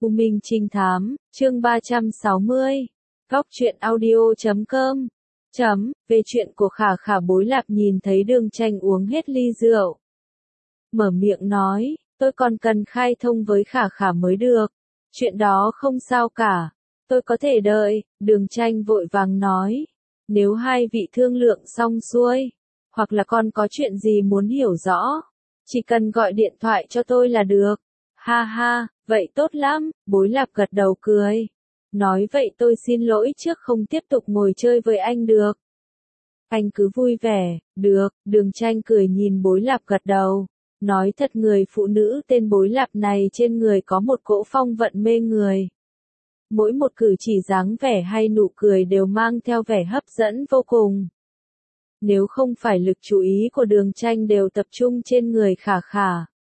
U Minh Trinh Thám, chương 360. Góc truyện audio.com. Về chuyện của Khả Khả. Bối Lạp nhìn thấy Đường Tranh uống hết ly rượu, mở miệng nói, tôi còn cần khai thông với Khả Khả mới được. Chuyện đó không sao cả, tôi có thể đợi. Đường Tranh vội vàng nói, nếu hai vị thương lượng xong xuôi, hoặc là con có chuyện gì muốn hiểu rõ, chỉ cần gọi điện thoại cho tôi là được. Ha ha, vậy tốt lắm. Bối Lạp gật đầu cười, nói vậy tôi xin lỗi trước không tiếp tục ngồi chơi với anh được. Anh cứ vui vẻ, được. Đường Tranh cười nhìn Bối Lạp gật đầu, nói thật người phụ nữ tên Bối Lạp này trên người có một cỗ phong vận mê người. Mỗi một cử chỉ dáng vẻ hay nụ cười đều mang theo vẻ hấp dẫn vô cùng. Nếu không phải lực chú ý của Đường Tranh đều tập trung trên người Khả Khả,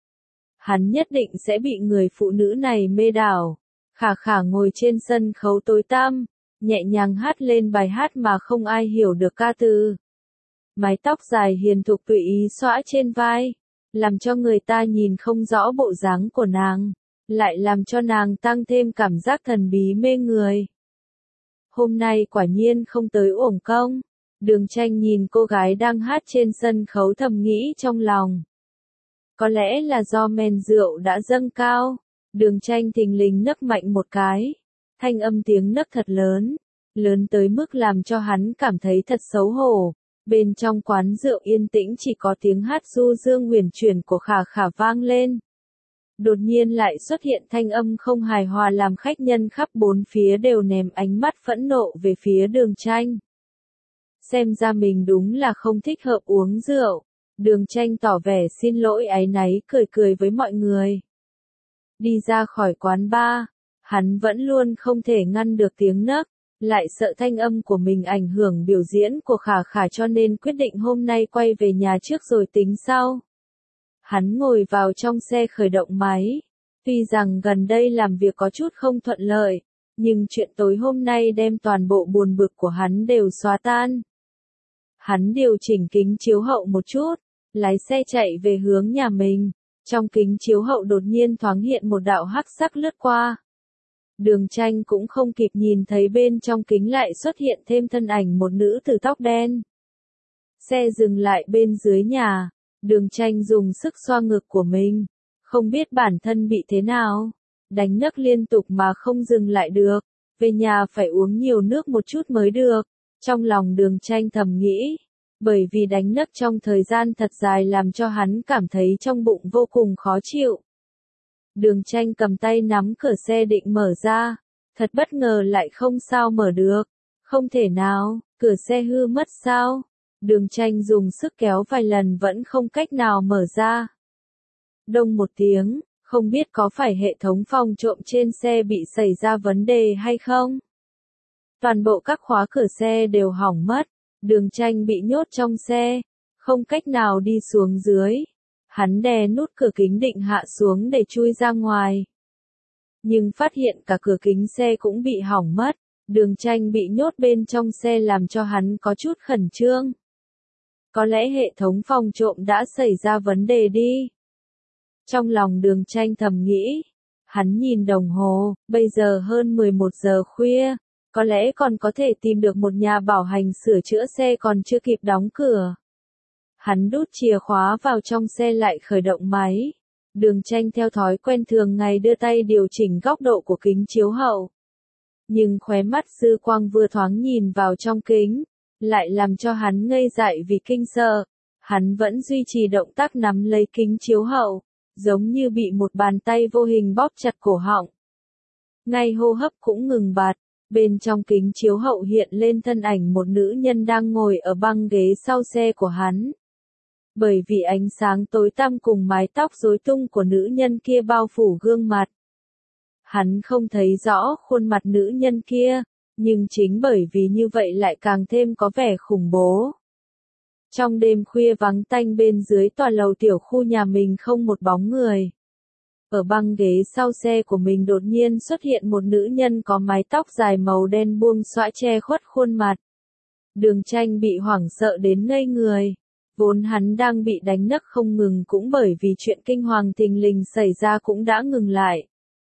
hắn nhất định sẽ bị người phụ nữ này mê đảo. Khả Khả ngồi trên sân khấu tối tăm, nhẹ nhàng hát lên bài hát mà không ai hiểu được ca từ. Mái tóc dài hiền thục tùy ý xõa trên vai, làm cho người ta nhìn không rõ bộ dáng của nàng, lại làm cho nàng tăng thêm cảm giác thần bí mê người. Hôm nay quả nhiên không tới uổng công. Đường Tranh nhìn cô gái đang hát trên sân khấu thầm nghĩ trong lòng. Có lẽ là do men rượu đã dâng cao. Đường Tranh thình lình nấc mạnh một cái. Thanh âm tiếng nấc thật lớn, lớn tới mức làm cho hắn cảm thấy thật xấu hổ. Bên trong quán rượu yên tĩnh chỉ có tiếng hát du dương huyền chuyển của Khả Khả vang lên. Đột nhiên lại xuất hiện thanh âm không hài hòa làm khách nhân khắp bốn phía đều ném ánh mắt phẫn nộ về phía Đường Tranh. Xem ra mình đúng là không thích hợp uống rượu. Đường Tranh tỏ vẻ xin lỗi áy náy, cười cười với mọi người. Đi ra khỏi quán bar, hắn vẫn luôn không thể ngăn được tiếng nấc, lại sợ thanh âm của mình ảnh hưởng biểu diễn của Khả Khả cho nên quyết định hôm nay quay về nhà trước rồi tính sau. Hắn ngồi vào trong xe khởi động máy. Tuy rằng gần đây làm việc có chút không thuận lợi, nhưng chuyện tối hôm nay đem toàn bộ buồn bực của hắn đều xóa tan. Hắn điều chỉnh kính chiếu hậu một chút, lái xe chạy về hướng nhà mình. Trong kính chiếu hậu đột nhiên thoáng hiện một đạo hắc sắc lướt qua. Đường Tranh cũng không kịp nhìn thấy bên trong kính lại xuất hiện thêm thân ảnh một nữ tử tóc đen. Xe dừng lại bên dưới nhà. Đường Tranh dùng sức xoa ngực của mình, không biết bản thân bị thế nào, đánh nấc liên tục mà không dừng lại được, về nhà phải uống nhiều nước một chút mới được. Trong lòng Đường Tranh thầm nghĩ, bởi vì đánh nấc trong thời gian thật dài làm cho hắn cảm thấy trong bụng vô cùng khó chịu. Đường Tranh cầm tay nắm cửa xe định mở ra, thật bất ngờ lại không sao mở được. Không thể nào, cửa xe hư mất sao? Đường Tranh dùng sức kéo vài lần vẫn không cách nào mở ra. Đông một tiếng, không biết có phải hệ thống phòng trộm trên xe bị xảy ra vấn đề hay không? Toàn bộ các khóa cửa xe đều hỏng mất. Đường Tranh bị nhốt trong xe, không cách nào đi xuống dưới. Hắn đè nút cửa kính định hạ xuống để chui ra ngoài. Nhưng phát hiện cả cửa kính xe cũng bị hỏng mất. Đường Tranh bị nhốt bên trong xe làm cho hắn có chút khẩn trương. Có lẽ hệ thống phòng trộm đã xảy ra vấn đề đi. Trong lòng Đường Tranh thầm nghĩ. Hắn nhìn đồng hồ, bây giờ hơn 11 giờ khuya. Có lẽ còn có thể tìm được một nhà bảo hành sửa chữa xe còn chưa kịp đóng cửa. Hắn đút chìa khóa vào trong xe lại khởi động máy. Đường Tranh theo thói quen thường ngày đưa tay điều chỉnh góc độ của kính chiếu hậu. Nhưng khóe mắt dư quang vừa thoáng nhìn vào trong kính, lại làm cho hắn ngây dại vì kinh sợ. Hắn vẫn duy trì động tác nắm lấy kính chiếu hậu, giống như bị một bàn tay vô hình bóp chặt cổ họng. Ngay hô hấp cũng ngừng bặt. Bên trong kính chiếu hậu hiện lên thân ảnh một nữ nhân đang ngồi ở băng ghế sau xe của hắn. Bởi vì ánh sáng tối tăm cùng mái tóc rối tung của nữ nhân kia bao phủ gương mặt, hắn không thấy rõ khuôn mặt nữ nhân kia, nhưng chính bởi vì như vậy lại càng thêm có vẻ khủng bố. Trong đêm khuya vắng tanh bên dưới tòa lầu tiểu khu nhà mình không một bóng người. Ở băng ghế sau xe của mình đột nhiên xuất hiện một nữ nhân có mái tóc dài màu đen buông xõa che khuất khuôn mặt. Đường Tranh bị hoảng sợ đến ngây người. Vốn hắn đang bị đánh nấc không ngừng cũng bởi vì chuyện kinh hoàng thình lình xảy ra cũng đã ngừng lại.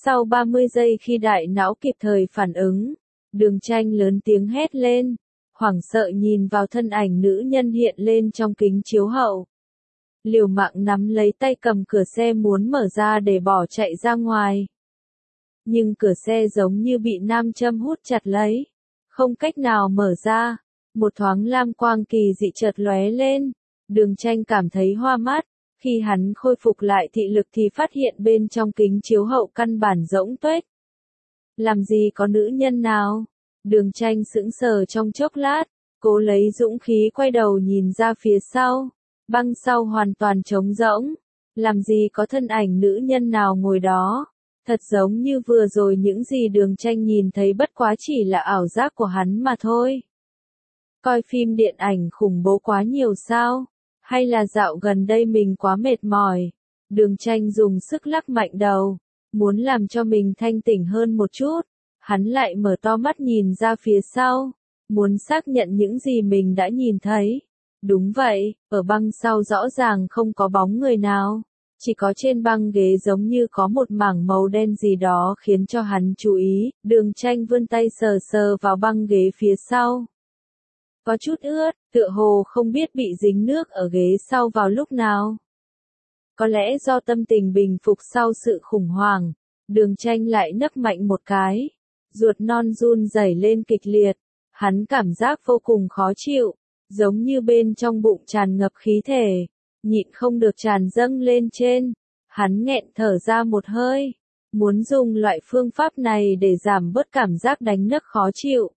Sau 30 giây khi đại não kịp thời phản ứng, Đường Tranh lớn tiếng hét lên, hoảng sợ nhìn vào thân ảnh nữ nhân hiện lên trong kính chiếu hậu. Liều mạng nắm lấy tay cầm cửa xe muốn mở ra để bỏ chạy ra ngoài. Nhưng cửa xe giống như bị nam châm hút chặt lấy, không cách nào mở ra. Một thoáng lam quang kỳ dị chợt lóe lên, Đường Tranh cảm thấy hoa mắt. Khi hắn khôi phục lại thị lực thì phát hiện bên trong kính chiếu hậu căn bản rỗng tuếch. Làm gì có nữ nhân nào? Đường Tranh sững sờ trong chốc lát, cố lấy dũng khí quay đầu nhìn ra phía sau. Băng sau hoàn toàn trống rỗng. Làm gì có thân ảnh nữ nhân nào ngồi đó? Thật giống như vừa rồi những gì Đường Tranh nhìn thấy bất quá chỉ là ảo giác của hắn mà thôi. Coi phim điện ảnh khủng bố quá nhiều sao? Hay là dạo gần đây mình quá mệt mỏi? Đường Tranh dùng sức lắc mạnh đầu, muốn làm cho mình thanh tỉnh hơn một chút. Hắn lại mở to mắt nhìn ra phía sau, muốn xác nhận những gì mình đã nhìn thấy. Đúng vậy, ở băng sau rõ ràng không có bóng người nào. Chỉ có trên băng ghế giống như có một mảng màu đen gì đó khiến cho hắn chú ý. Đường Tranh vươn tay sờ sờ vào băng ghế phía sau. Có chút ướt, tựa hồ không biết bị dính nước ở ghế sau vào lúc nào. Có lẽ do tâm tình bình phục sau sự khủng hoảng, Đường Tranh lại nấc mạnh một cái. Ruột non run rẩy lên kịch liệt, hắn cảm giác vô cùng khó chịu, giống như bên trong bụng tràn ngập khí thể, nhịn không được tràn dâng lên trên. Hắn nghẹn thở ra một hơi, muốn dùng loại phương pháp này để giảm bớt cảm giác đánh nấc khó chịu.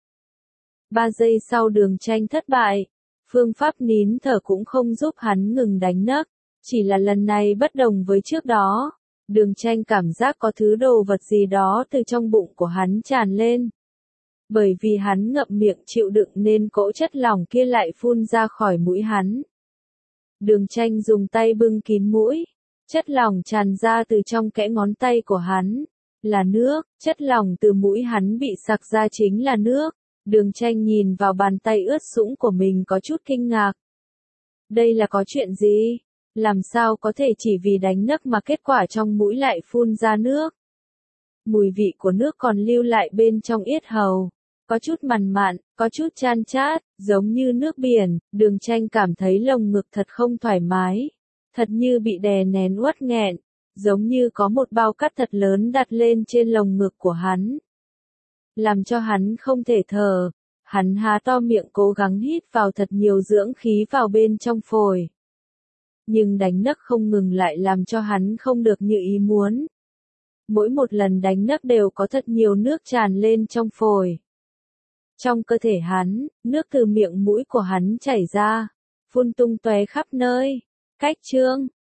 3 giây sau Đường Tranh thất bại, phương pháp nín thở cũng không giúp hắn ngừng đánh nấc, chỉ là lần này bất đồng với trước đó. Đường Tranh cảm giác có thứ đồ vật gì đó từ trong bụng của hắn tràn lên. Bởi vì hắn ngậm miệng chịu đựng nên cỗ chất lỏng kia lại phun ra khỏi mũi hắn. Đường Tranh dùng tay bưng kín mũi, chất lỏng tràn ra từ trong kẽ ngón tay của hắn, là nước, chất lỏng từ mũi hắn bị sặc ra chính là nước. Đường Tranh nhìn vào bàn tay ướt sũng của mình có chút kinh ngạc. Đây là có chuyện gì? Làm sao có thể chỉ vì đánh nấc mà kết quả trong mũi lại phun ra nước? Mùi vị của nước còn lưu lại bên trong yết hầu. Có chút mặn mặn, có chút chan chát, giống như nước biển. Đường Tranh cảm thấy lồng ngực thật không thoải mái. Thật như bị đè nén uất nghẹn. Giống như có một bao cát thật lớn đặt lên trên lồng ngực của hắn. Làm cho hắn không thể thở. Hắn há to miệng cố gắng hít vào thật nhiều dưỡng khí vào bên trong phổi. Nhưng đánh nấc không ngừng lại làm cho hắn không được như ý muốn. Mỗi một lần đánh nấc đều có thật nhiều nước tràn lên trong phổi. Trong cơ thể hắn, nước từ miệng mũi của hắn chảy ra, phun tung tóe khắp nơi. Cách chương